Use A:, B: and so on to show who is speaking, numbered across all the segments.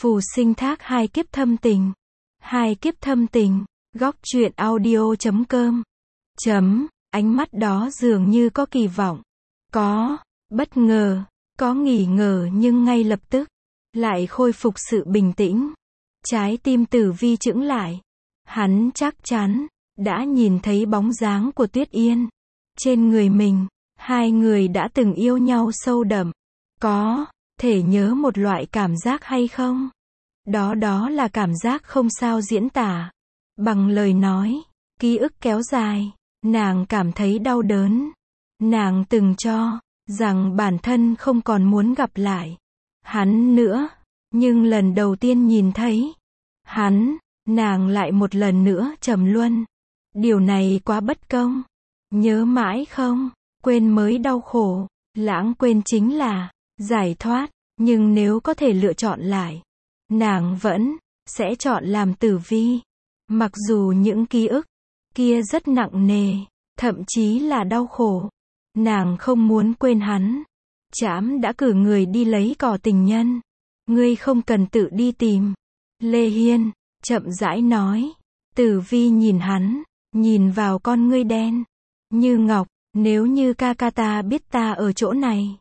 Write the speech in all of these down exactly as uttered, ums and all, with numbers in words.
A: Phù sinh thác hai kiếp thâm tình. Hai kiếp thâm tình. Góc truyện audio chấm com. Chấm, ánh mắt đó dường như có kỳ vọng. Có, bất ngờ, có nghỉ ngờ nhưng ngay lập tức, lại khôi phục sự bình tĩnh. Trái tim Tử Vi chững lại. Hắn chắc chắn, đã nhìn thấy bóng dáng của Tuyết Yên. Trên người mình, hai người đã từng yêu nhau sâu đậm. Có thể nhớ một loại cảm giác hay không? Đó đó là cảm giác không sao diễn tả bằng lời nói. Ký ức kéo dài, nàng cảm thấy đau đớn. Nàng từng cho rằng bản thân không còn muốn gặp lại hắn nữa, nhưng lần đầu tiên nhìn thấy hắn, nàng lại một lần nữa trầm luân. Điều này quá bất công. Nhớ mãi không quên mới đau khổ, lãng quên chính là giải thoát. Nhưng nếu có thể lựa chọn lại, nàng vẫn sẽ chọn làm Tử Vi. Mặc dù những ký ức kia rất nặng nề, thậm chí là đau khổ, nàng không muốn quên hắn. Trẫm đã cử người đi lấy cỏ tình nhân, ngươi không cần tự đi tìm. Lê Hiên chậm rãi nói. Tử Vi nhìn hắn, nhìn vào con ngươi đen như ngọc. Nếu như ca ca ta biết ta ở chỗ này,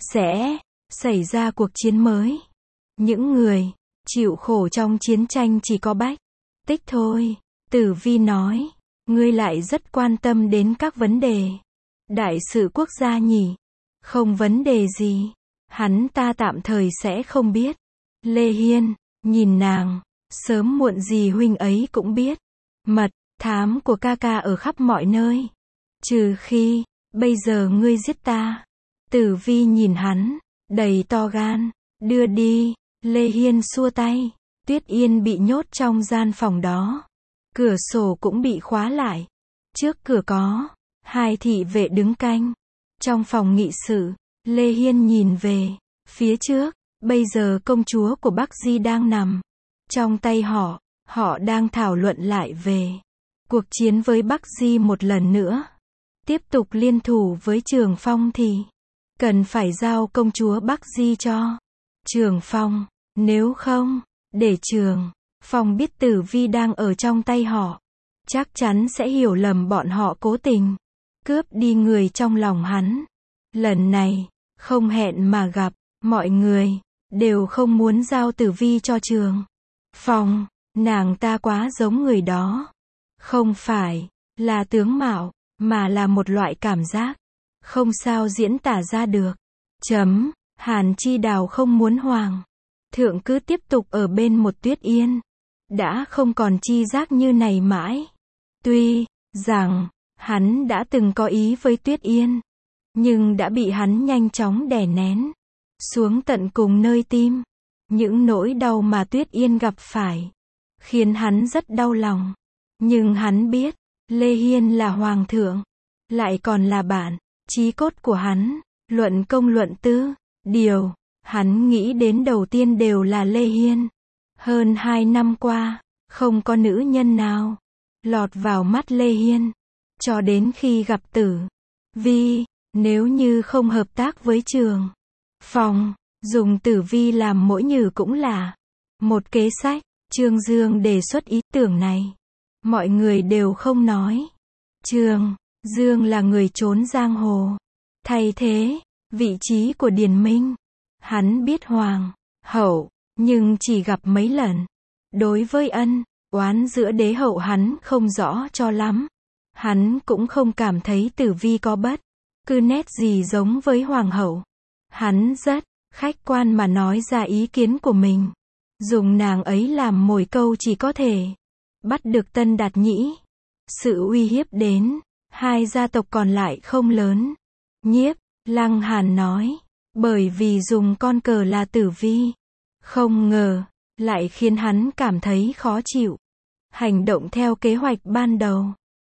A: sẽ xảy ra cuộc chiến mới. Những người chịu khổ trong chiến tranh chỉ có Bách Tích thôi. Tử Vi nói. Ngươi lại rất quan tâm đến các vấn đề đại sự quốc gia nhỉ? Không vấn đề gì, hắn ta tạm thời sẽ không biết. Lê Hiên nhìn nàng. Sớm muộn gì huynh ấy cũng biết. Mật thám của ca ca ở khắp mọi nơi. Trừ khi bây giờ ngươi giết ta. Tử Vi nhìn hắn, đầy to gan. Đưa đi. Lê Hiên xua tay. Tuyết Yên bị nhốt trong gian phòng đó. Cửa sổ cũng bị khóa lại. Trước cửa có hai thị vệ đứng canh. Trong phòng nghị sự, Lê Hiên nhìn về phía trước. Bây giờ công chúa của Bắc Di đang nằm trong tay họ. Họ đang thảo luận lại về cuộc chiến với Bắc Di một lần nữa. Tiếp tục liên thủ với Trường Phong thì cần phải giao công chúa Bắc Di cho Trường Phong. Nếu không, để Trường Phong biết Tử Vi đang ở trong tay họ, chắc chắn sẽ hiểu lầm bọn họ cố tình cướp đi người trong lòng hắn. Lần này, không hẹn mà gặp, mọi người đều không muốn giao Tử Vi cho Trường Phong. Nàng ta quá giống người đó. Không phải là tướng mạo, mà là một loại cảm giác không sao diễn tả ra được. Chấm, Hàn Chi Đào không muốn Hoàng thượng cứ tiếp tục ở bên một Tuyết Yên. Đã không còn chi giác như này mãi. Tuy rằng hắn đã từng có ý với Tuyết Yên, nhưng đã bị hắn nhanh chóng đè nén xuống tận cùng nơi tim. Những nỗi đau mà Tuyết Yên gặp phải khiến hắn rất đau lòng. Nhưng hắn biết, Lê Hiên là hoàng thượng, lại còn là bạn chí cốt của hắn. Luận công luận tư, điều hắn nghĩ đến đầu tiên đều là Lê Hiên. Hơn hai năm qua, không có nữ nhân nào lọt vào mắt Lê Hiên. Cho đến khi gặp Tử Vi, nếu như không hợp tác với Trường Phong, dùng Tử Vi làm mỗi nhử cũng là một kế sách. Trương Dương đề xuất ý tưởng này. Mọi người đều không nói. Trương Dương là người trốn giang hồ, thay thế vị trí của Điền Minh. Hắn biết hoàng hậu, nhưng chỉ gặp mấy lần. Đối với ân oán giữa đế hậu hắn không rõ cho lắm. Hắn cũng không cảm thấy Tử Vi có bất cứ nét gì giống với hoàng hậu. Hắn rất khách quan mà nói ra ý kiến của mình. Dùng nàng ấy làm mồi câu chỉ có thể bắt được Tân Đạt Nhĩ. Sự uy hiếp đến hai gia tộc còn lại không lớn. Nhiếp Lăng Hàn nói. Bởi vì dùng con cờ là Tử Vi, không ngờ lại khiến hắn cảm thấy khó chịu. Hành động theo kế hoạch ban đầu.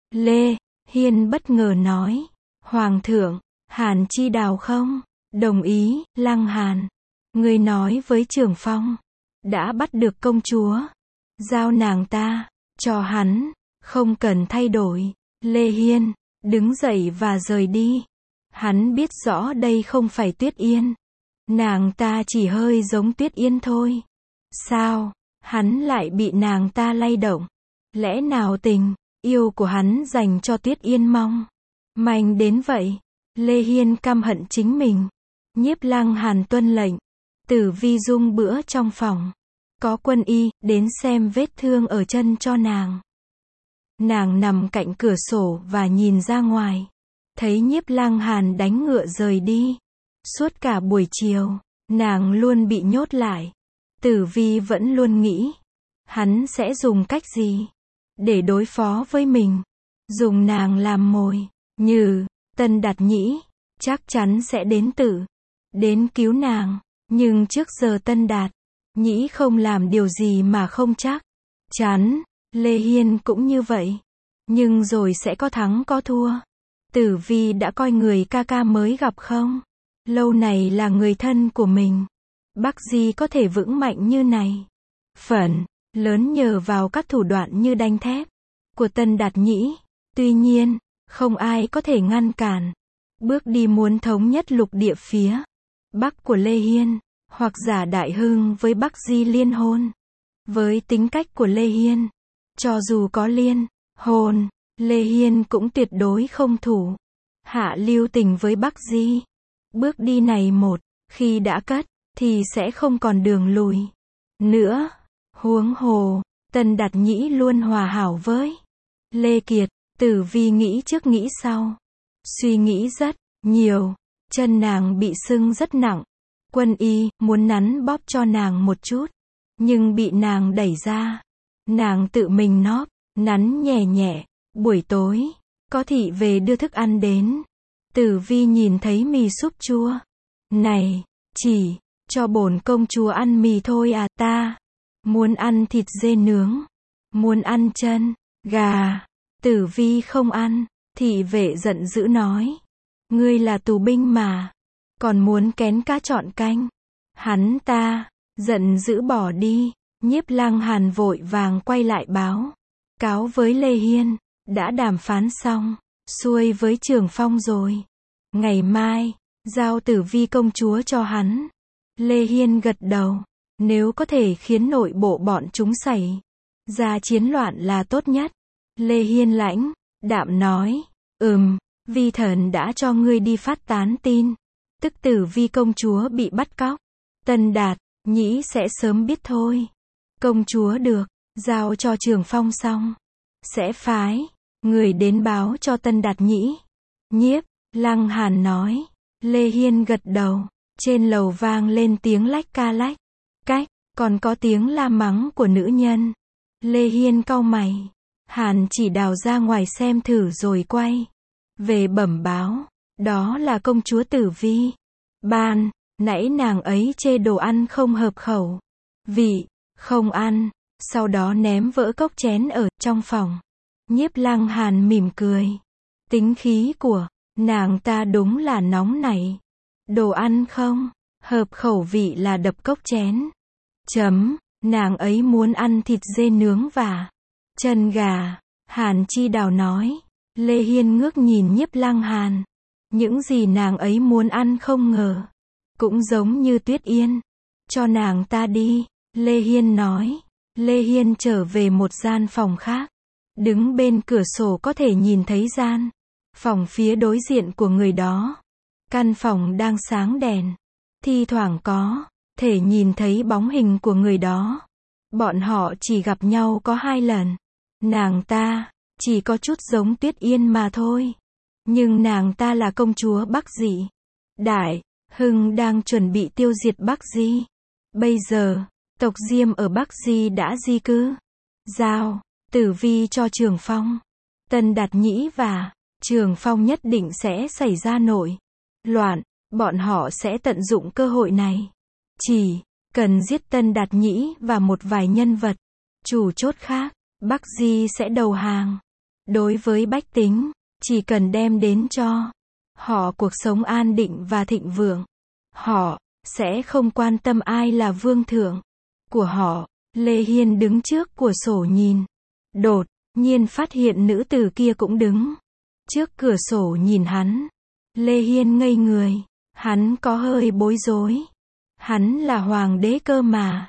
A: Lê Hiên bất ngờ nói. Hoàng thượng, Hàn Chi Đào không đồng ý. Lăng Hàn, ngươi nói với Trường Phong, đã bắt được công chúa, giao nàng ta cho hắn, không cần thay đổi. Lê Hiên đứng dậy và rời đi. Hắn biết rõ đây không phải Tuyết Yên. Nàng ta chỉ hơi giống Tuyết Yên thôi. Sao, hắn lại bị nàng ta lay động? Lẽ nào tình yêu của hắn dành cho Tuyết Yên Mong manh đến vậy? Lê Hiên căm hận chính mình. Nhiếp Lăng Hàn tuân lệnh. Tử Vi dung bữa trong phòng. Có quân y đến xem vết thương ở chân cho nàng. Nàng nằm cạnh cửa sổ và nhìn ra ngoài. Thấy Nhiếp Lăng Hàn đánh ngựa rời đi. Suốt cả buổi chiều, nàng luôn bị nhốt lại. Tử Vi vẫn luôn nghĩ, hắn sẽ dùng cách gì để đối phó với mình. Dùng nàng làm mồi, như Tân Đạt Nhĩ, chắc chắn sẽ đến tự, đến cứu nàng. Nhưng trước giờ Tân Đạt Nhĩ không làm điều gì mà không chắc chắn. Lê Hiên cũng như vậy. Nhưng rồi sẽ có thắng có thua. Tử Vi đã coi người ca ca mới gặp không lâu này là người thân của mình. Bắc Di có thể vững mạnh như này, phần lớn nhờ vào các thủ đoạn như đanh thép của Tân Đạt Nhĩ. Tuy nhiên, không ai có thể ngăn cản bước đi muốn thống nhất lục địa phía Bắc của Lê Hiên, hoặc giả Đại Hưng với Bắc Di liên hôn. Với tính cách của Lê Hiên, cho dù có liên hôn, Lê Hiên cũng tuyệt đối không thủ hạ lưu tình với Bắc Di. Bước đi này một khi đã cất, thì sẽ không còn đường lùi nữa. Huống hồ, Tân Đạt Nhĩ luôn hòa hảo với Lê Kiệt. Tử Vi nghĩ trước nghĩ sau, suy nghĩ rất nhiều. Chân nàng bị sưng rất nặng. Quân y muốn nắn bóp cho nàng một chút, nhưng bị nàng đẩy ra. Nàng tự mình nóp, nắn nhẹ nhẹ. Buổi tối, có thị về đưa thức ăn đến. Tử Vi nhìn thấy mì súp chua. Này, chỉ cho bổn công chúa ăn mì thôi à? Ta muốn ăn thịt dê nướng, muốn ăn chân gà. Tử Vi không ăn. Thị vệ giận dữ nói, ngươi là tù binh mà, còn muốn kén cá chọn canh. Hắn ta giận dữ bỏ đi. Nhiếp Lăng Hàn vội vàng quay lại báo cáo với Lê Hiên, đã đàm phán xong xuôi với Trường Phong rồi. Ngày mai giao Tử Vi công chúa cho hắn. Lê Hiên gật đầu. Nếu có thể khiến nội bộ bọn chúng xảy ra chiến loạn là tốt nhất. Lê Hiên lãnh đạm nói, ừm, Vi thần đã cho ngươi đi phát tán tin, tức Tử Vi công chúa bị bắt cóc. Tân Đạt Nhĩ sẽ sớm biết thôi. Công chúa được giao cho Trường Phong xong, sẽ phái người đến báo cho Tân Đạt Nhĩ. Nhiếp Lăng Hàn nói. Lê Hiên gật đầu. Trên lầu vang lên tiếng lách ca lách cách, còn có tiếng la mắng của nữ nhân. Lê Hiên cau mày. Hàn chỉ đào ra ngoài xem thử rồi quay về bẩm báo, đó là công chúa Tử Vi. Ban nãy nàng ấy chê đồ ăn không hợp khẩu vị, không ăn, sau đó ném vỡ cốc chén ở trong phòng. Nhiếp Lăng Hàn mỉm cười. Tính khí của nàng ta đúng là nóng nảy. Đồ ăn không hợp khẩu vị là đập cốc chén. Chấm, nàng ấy muốn ăn thịt dê nướng và chân gà. Hàn Chi Đào nói. Lê Hiên ngước nhìn Nhiếp Lăng Hàn. Những gì nàng ấy muốn ăn không ngờ cũng giống như Tuyết Yên. Cho nàng ta đi. Lê Hiên nói. Lê Hiên trở về một gian phòng khác. Đứng bên cửa sổ có thể nhìn thấy gian phòng phía đối diện của người đó. Căn phòng đang sáng đèn. Thi thoảng có thể nhìn thấy bóng hình của người đó. Bọn họ chỉ gặp nhau có hai lần. Nàng ta chỉ có chút giống Tuyết Yên mà thôi. Nhưng nàng ta là công chúa Bắc Dị. Đại Hưng đang chuẩn bị tiêu diệt Bắc Di. Bây giờ, tộc Diêm ở Bắc Di đã di cư. Giao Tử Vi cho Trường Phong. Tân Đạt Nhĩ và Trường Phong nhất định sẽ xảy ra nội loạn. Bọn họ sẽ tận dụng cơ hội này. Chỉ cần giết Tân Đạt Nhĩ và một vài nhân vật chủ chốt khác, Bắc Di sẽ đầu hàng. Đối với bách tính, chỉ cần đem đến cho họ cuộc sống an định và thịnh vượng, họ sẽ không quan tâm ai là vương thượng của họ. Lê Hiên đứng trước cửa sổ nhìn. Đột nhiên phát hiện nữ tử kia cũng đứng trước cửa sổ nhìn hắn. Lê Hiên ngây người. Hắn có hơi bối rối. Hắn là hoàng đế cơ mà.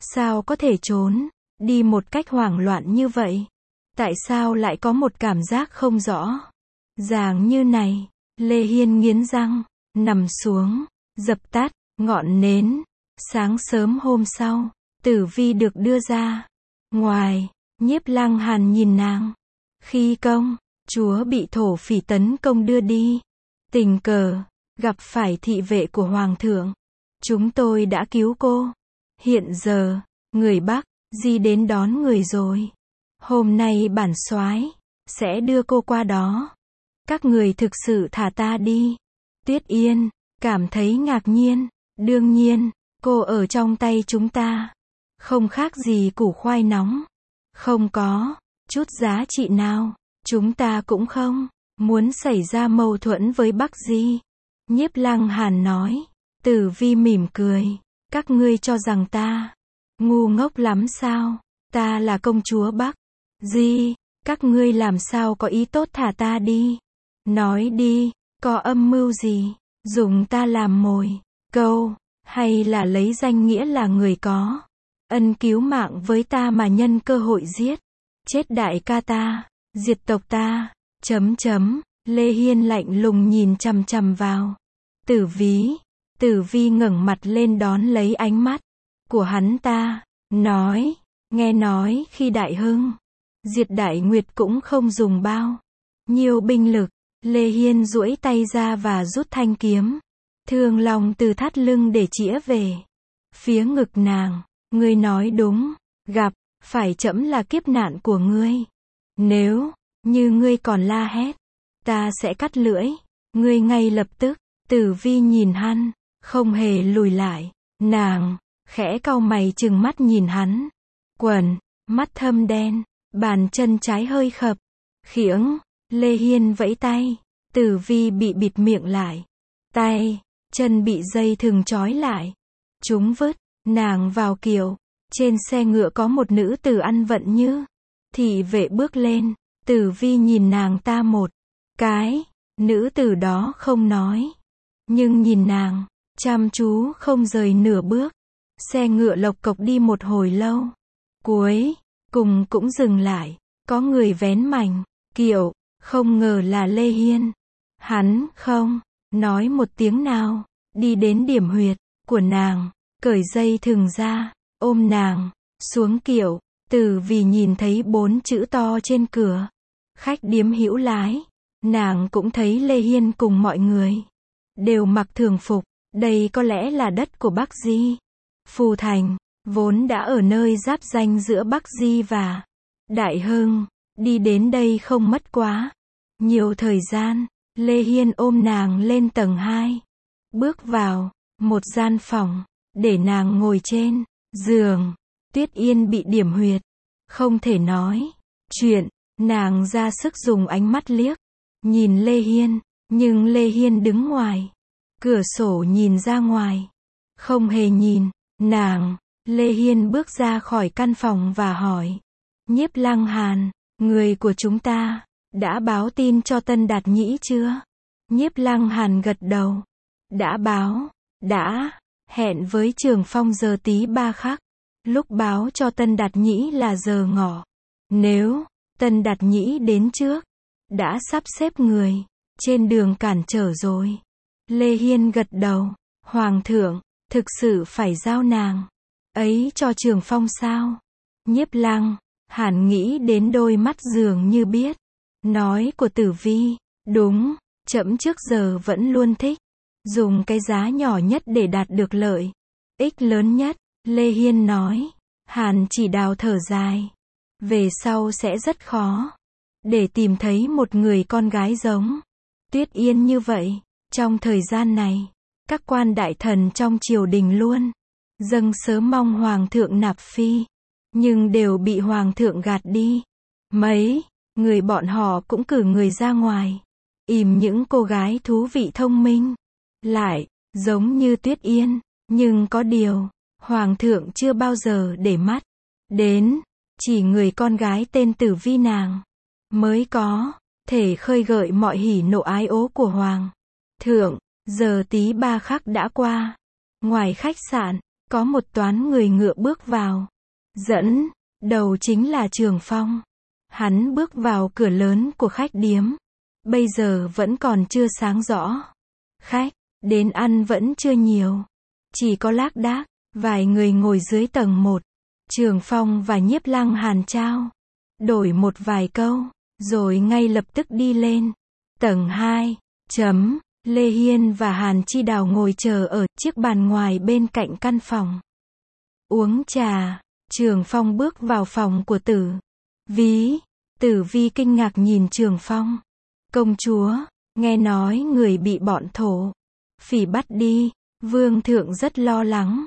A: Sao có thể trốn đi một cách hoảng loạn như vậy? Tại sao lại có một cảm giác không rõ ràng như này? Lê Hiên nghiến răng, nằm xuống, dập tắt ngọn nến. Sáng sớm hôm sau, Tử Vi được đưa ra ngoài. Nhiếp Lăng Hàn nhìn nàng. Khi công chúa bị thổ phỉ tấn công đưa đi, tình cờ gặp phải thị vệ của hoàng thượng. Chúng tôi đã cứu cô. Hiện giờ, người Bắc Di đến đón người rồi. Hôm nay bản soái sẽ đưa cô qua đó. Các người thực sự thả ta đi. Tuyết Yên cảm thấy ngạc nhiên. Đương nhiên, cô ở trong tay chúng ta. Không khác gì củ khoai nóng. Không có chút giá trị nào. Chúng ta cũng không muốn xảy ra mâu thuẫn với Bắc Di. Nhiếp Lăng Hàn nói. Tử Vi mỉm cười. Các ngươi cho rằng ta ngu ngốc lắm sao? Ta là công chúa Bắc Di. Các ngươi làm sao có ý tốt thả ta đi? Nói đi, có âm mưu gì? Dùng ta làm mồi câu, hay là lấy danh nghĩa là người có ân cứu mạng với ta mà nhân cơ hội giết chết đại ca ta, diệt tộc ta, chấm chấm. Lê Hiên lạnh lùng nhìn chằm chằm vào Tử Vi. Tử Vi ngẩng mặt lên đón lấy ánh mắt của hắn ta, nói, nghe nói khi Đại Hưng diệt Đại Nguyệt cũng không dùng bao nhiêu binh lực. Lê Hiên duỗi tay ra và rút thanh kiếm Thương Long từ thắt lưng để chĩa về phía ngực nàng. Ngươi nói đúng, gặp phải trẫm là kiếp nạn của ngươi. Nếu như ngươi còn la hét, ta sẽ cắt lưỡi ngươi ngay lập tức. Tử Vi nhìn hắn, không hề lùi lại. Nàng khẽ cau mày trừng mắt nhìn hắn. Quần mắt thâm đen, bàn chân trái hơi khập khiễng. Lê Hiên vẫy tay. Tử Vi bị bịt miệng lại. Tay chân bị dây thừng trói lại. Chúng vứt nàng vào kiệu. Trên xe ngựa có một nữ tử ăn vận như thị vệ bước lên. Tử Vi nhìn nàng ta một cái. Nữ tử đó không nói, nhưng nhìn nàng chăm chú không rời nửa bước. Xe ngựa lộc cộc đi một hồi lâu, cuối cùng cũng dừng lại. Có người vén mảnh kiệu, không ngờ là Lê Hiên. Hắn không nói một tiếng nào, đi đến điểm huyệt của nàng, cởi dây thừng ra, ôm nàng xuống kiệu. Tử Vi nhìn thấy bốn chữ to trên cửa khách điếm Hữu Lái. Nàng cũng thấy Lê Hiên cùng mọi người đều mặc thường phục. Đây có lẽ là đất của Bắc Di. Phù Thành vốn đã ở nơi giáp ranh giữa Bắc Di và Đại Hưng. Đi đến đây không mất quá nhiều thời gian. Lê Hiên ôm nàng lên tầng hai, bước vào một gian phòng, để nàng ngồi trên giường. Tuyết Yên bị điểm huyệt, không thể nói chuyện. Nàng ra sức dùng ánh mắt liếc nhìn Lê Hiên, nhưng Lê Hiên đứng ngoài cửa sổ nhìn ra ngoài, không hề nhìn nàng. Lê Hiên bước ra khỏi căn phòng và hỏi. Nhiếp Lăng Hàn, người của chúng ta đã báo tin cho Tân Đạt Nhĩ chưa? Nhiếp Lăng Hàn gật đầu. Đã báo, đã hẹn với Trường Phong giờ tí ba khắc. Lúc báo cho Tân Đạt Nhĩ là giờ ngọ. Nếu Tân Đạt Nhĩ đến trước, đã sắp xếp người trên đường cản trở rồi. Lê Hiên gật đầu. Hoàng thượng thực sự phải giao nàng ấy cho Trường Phong sao? Nhiếp Lăng Hàn nghĩ đến đôi mắt dường như biết nói của Tử Vi. Đúng, trẫm trước giờ vẫn luôn thích dùng cái giá nhỏ nhất để đạt được lợi ích lớn nhất. Lê Hiên nói. Hàn chỉ đào thở dài. Về sau sẽ rất khó để tìm thấy một người con gái giống Tuyết Yên như vậy. Trong thời gian này, các quan đại thần trong triều đình luôn dâng sớm mong hoàng thượng nạp phi, nhưng đều bị hoàng thượng gạt đi. Mấy người bọn họ cũng cử người ra ngoài, ìm những cô gái thú vị thông minh, lại giống như Tuyết Yên. Nhưng có điều, hoàng thượng chưa bao giờ để mắt đến, chỉ người con gái tên Tử Vi nàng mới có thể khơi gợi mọi hỉ nộ ái ố của hoàng thượng. Giờ tí ba khắc đã qua. Ngoài khách sạn, có một toán người ngựa bước vào. Dẫn đầu chính là Trường Phong. Hắn bước vào cửa lớn của khách điếm. Bây giờ vẫn còn chưa sáng rõ. Khách đến ăn vẫn chưa nhiều. Chỉ có lác đác, vài người ngồi dưới tầng một. Trường Phong và Nhiếp Lăng Hàn trao đổi một vài câu, rồi ngay lập tức đi lên. Tầng hai, chấm, Lê Hiên và Hàn Chi Đào ngồi chờ ở chiếc bàn ngoài bên cạnh căn phòng. Uống trà, Trường Phong bước vào phòng của Tử Vi. Tử Vi kinh ngạc nhìn Trường Phong. Công chúa, nghe nói người bị bọn thổ phỉ bắt đi, vương thượng rất lo lắng.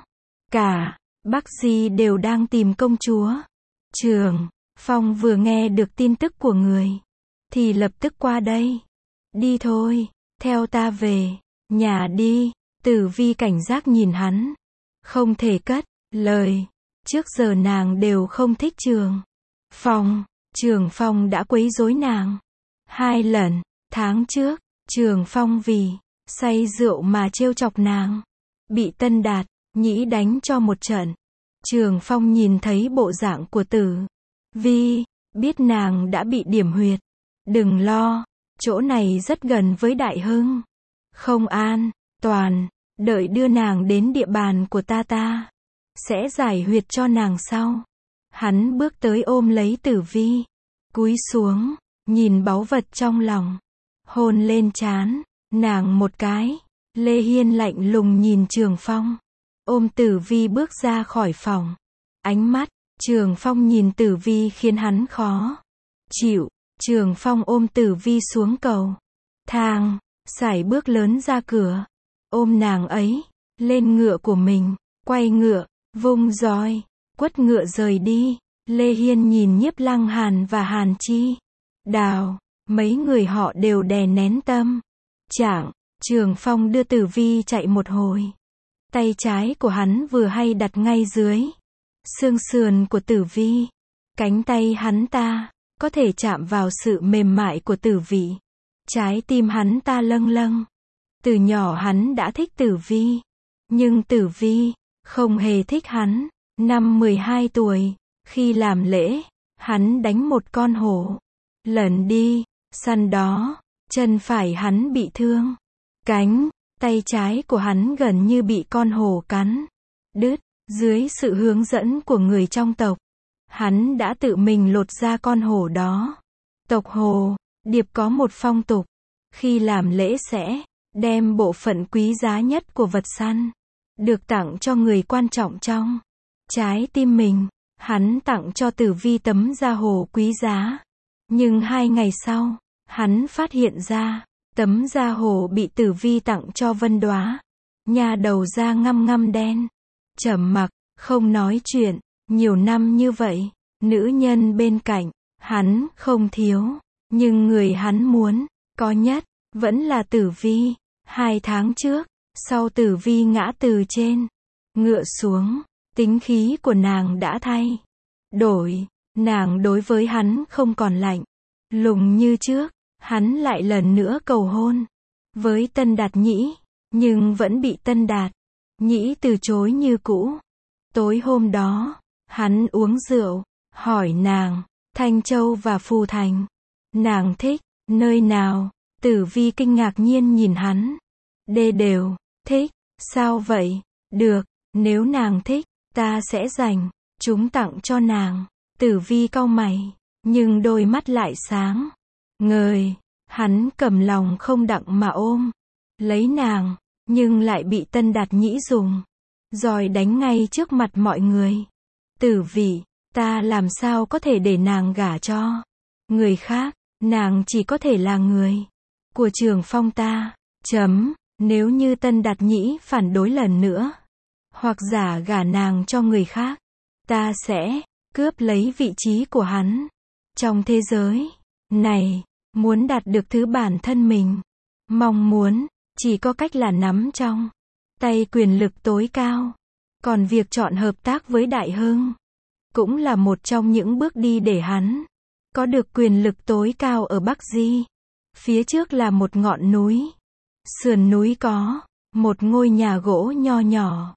A: Cả Bắc Di đều đang tìm công chúa. Trường Phong vừa nghe được tin tức của người, thì lập tức qua đây. Đi thôi, theo ta về nhà đi. Tử Vi cảnh giác nhìn hắn. Không thể cất lời. Trước giờ nàng đều không thích Trường Phong. Trường Phong đã quấy rối nàng hai lần. Tháng trước, Trường Phong vì say rượu mà trêu chọc nàng, bị Tân Đạt Nhĩ đánh cho một trận. Trường Phong nhìn thấy bộ dạng của Tử Vi, biết nàng đã bị điểm huyệt. Đừng lo, chỗ này rất gần với Đại Hưng. Không an toàn, đợi đưa nàng đến địa bàn của ta ta sẽ giải huyệt cho nàng sau. Hắn bước tới ôm lấy Tử Vi, cúi xuống, nhìn báu vật trong lòng, hôn lên trán nàng một cái. Lê Hiên lạnh lùng nhìn Trường Phong, ôm Tử Vi bước ra khỏi phòng. Ánh mắt Trường Phong nhìn Tử Vi khiến hắn khó chịu. Trường Phong ôm Tử Vi xuống cầu thang, sải bước lớn ra cửa, ôm nàng ấy lên ngựa của mình, quay ngựa, vung roi, quất ngựa rời đi. Lê Hiên nhìn Nhiếp Lăng Hàn và Hàn Chi Đào, mấy người họ đều đè nén tâm trạng. Trường Phong đưa Tử Vi chạy một hồi. Tay trái của hắn vừa hay đặt ngay dưới xương sườn của Tử Vi. Cánh tay hắn ta có thể chạm vào sự mềm mại của Tử Vi. Trái tim hắn ta lâng lâng. Từ nhỏ hắn đã thích Tử Vi, nhưng Tử Vi không hề thích hắn. Năm mười hai tuổi, khi làm lễ, hắn đánh một con hổ. Lần đi săn đó, chân phải hắn bị thương. Cánh tay trái của hắn gần như bị con hổ cắn đứt. Dưới sự hướng dẫn của người trong tộc, hắn đã tự mình lột ra con hổ đó. Tộc Hồ Điệp có một phong tục, khi làm lễ sẽ đem bộ phận quý giá nhất của vật săn được tặng cho người quan trọng trong trái tim mình. Hắn tặng cho Tử Vi tấm da hổ quý giá. Nhưng hai ngày sau, hắn phát hiện ra, tấm da hổ bị Tử Vi tặng cho Vân Đóa, nhà đầu da ngăm ngăm đen, trầm mặc, không nói chuyện. Nhiều năm như vậy, nữ nhân bên cạnh, hắn không thiếu. Nhưng người hắn muốn có nhất, vẫn là Tử Vi. Hai tháng trước, sau Tử Vi ngã từ trên ngựa xuống, tính khí của nàng đã thay đổi. Nàng đối với hắn không còn lạnh lùng như trước. Hắn lại lần nữa cầu hôn với Tân Đạt Nhĩ, nhưng vẫn bị Tân Đạt Nhĩ từ chối như cũ. Tối hôm đó, hắn uống rượu, hỏi nàng, Thanh Châu và Phù Thành, nàng thích nơi nào? Tử Vi kinh ngạc nhiên nhìn hắn. Đê đều thích. Sao vậy? Được, nếu nàng thích, ta sẽ dành chúng tặng cho nàng. Tử Vi cau mày, nhưng đôi mắt lại sáng ngời. Hắn cầm lòng không đặng mà ôm lấy nàng, nhưng lại bị Tân Đạt Nhĩ dùng roi đánh ngay trước mặt mọi người. Tử Vi, ta làm sao có thể để nàng gả cho người khác? Nàng chỉ có thể là người của Trường Phong ta. Chấm. Nếu như Tân Đạt Nhĩ phản đối lần nữa, hoặc giả gả nàng cho người khác, ta sẽ cướp lấy vị trí của hắn. Trong thế giới này, muốn đạt được thứ bản thân mình mong muốn, chỉ có cách là nắm trong tay quyền lực tối cao. Còn việc chọn hợp tác với Đại Hưng, cũng là một trong những bước đi để hắn có được quyền lực tối cao ở Bắc Di. Phía trước là một ngọn núi. Sườn núi có một ngôi nhà gỗ nho nhỏ.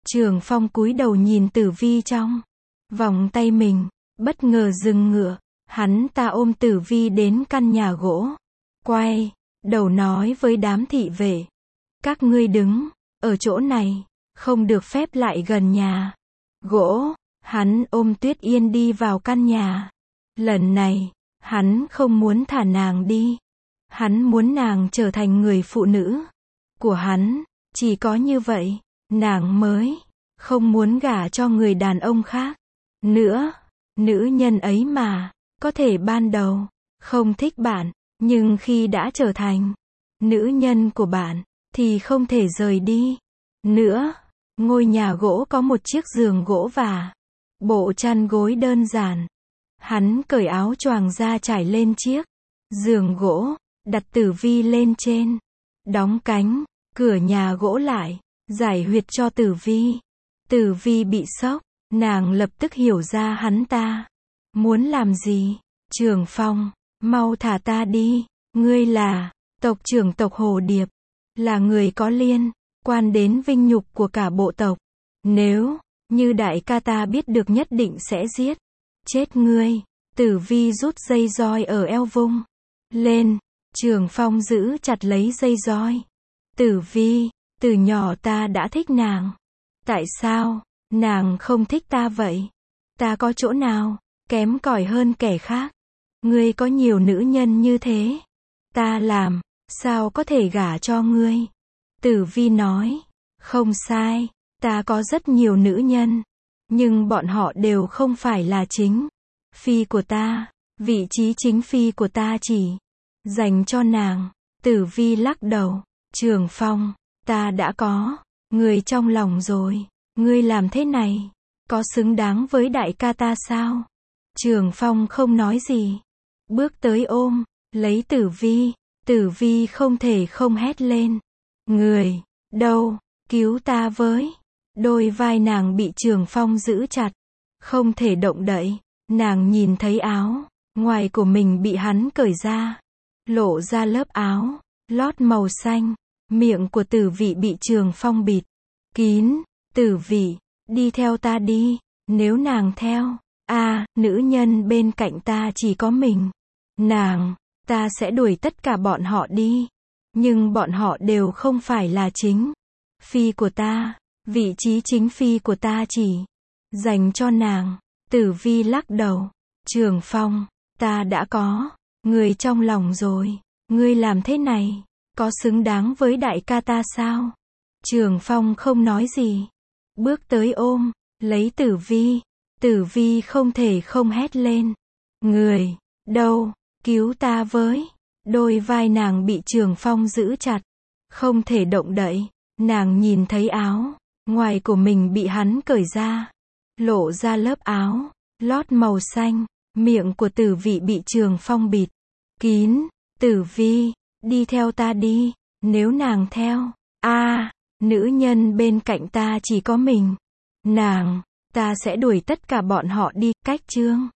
A: Trường Phong cúi đầu nhìn Tử Vi trong vòng tay mình, bất ngờ dừng ngựa, hắn ta ôm Tử Vi đến căn nhà gỗ, quay đầu nói với đám thị vệ, các ngươi đứng ở chỗ này, không được phép lại gần nhà gỗ. Hắn ôm Tuyết Yên đi vào căn nhà. Lần này, hắn không muốn thả nàng đi. Hắn muốn nàng trở thành người phụ nữ của hắn. Chỉ có như vậy, nàng mới không muốn gả cho người đàn ông khác nữa. Nữ nhân ấy mà, có thể ban đầu không thích bạn, nhưng khi đã trở thành nữ nhân của bạn, thì không thể rời đi nữa. Ngôi nhà gỗ có một chiếc giường gỗ và bộ chăn gối đơn giản. Hắn cởi áo choàng ra trải lên chiếc giường gỗ, đặt Tử Vi lên trên, đóng cánh cửa nhà gỗ lại, giải huyệt cho Tử Vi. Tử Vi bị sốc, nàng lập tức hiểu ra hắn ta muốn làm gì. Trường Phong, mau thả ta đi, ngươi là tộc trưởng tộc Hồ Điệp, là người có liên quan đến vinh nhục của cả bộ tộc. Nếu như đại ca ta biết được nhất định sẽ giết chết ngươi. Tử Vi rút dây roi ở eo vung lên, Trường Phong giữ chặt lấy dây roi. Tử Vi, từ nhỏ ta đã thích nàng. Tại sao nàng không thích ta vậy? Ta có chỗ nào kém cỏi hơn kẻ khác? Ngươi có nhiều nữ nhân như thế, ta làm sao có thể gả cho ngươi? Tử Vi nói, không sai, ta có rất nhiều nữ nhân, nhưng bọn họ đều không phải là chính phi của ta. Vị trí chính phi của ta chỉ dành cho nàng. Tử Vi lắc đầu, Trường Phong, ta đã có người trong lòng rồi. Ngươi làm thế này, có xứng đáng với đại ca ta sao? Trường Phong không nói gì, bước tới ôm lấy Tử Vi. Tử Vi không thể không hét lên, người đâu, cứu ta với. Đôi vai nàng bị Trường Phong giữ chặt, không thể động đậy. Nàng nhìn thấy áo ngoài của mình bị hắn cởi ra, lộ ra lớp áo lót màu xanh. Miệng của Tử Vi bị Trường Phong bịt kín. Tử Vi, đi theo ta đi. Nếu nàng theo, a à, nữ nhân bên cạnh ta chỉ có mình nàng, ta sẽ đuổi tất cả bọn họ đi. Nhưng bọn họ đều không phải là chính phi của ta. Vị trí chính phi của ta chỉ dành cho nàng. Tử Vi lắc đầu, Trường Phong, ta đã có người trong lòng rồi. Ngươi làm thế này, có xứng đáng với đại ca ta sao? Trường Phong không nói gì, bước tới ôm lấy Tử Vi. Tử Vi không thể không hét lên, người đâu, cứu ta với. Đôi vai nàng bị Trường Phong giữ chặt, không thể động đậy. Nàng nhìn thấy áo ngoài của mình bị hắn cởi ra, lộ ra lớp áo lót màu xanh. Miệng của Tử Vi bị Trường Phong bịt kín. Tử Vi, đi theo ta đi. Nếu nàng theo, a à, nữ nhân bên cạnh ta chỉ có mình nàng, ta sẽ đuổi tất cả bọn họ đi. Cách chương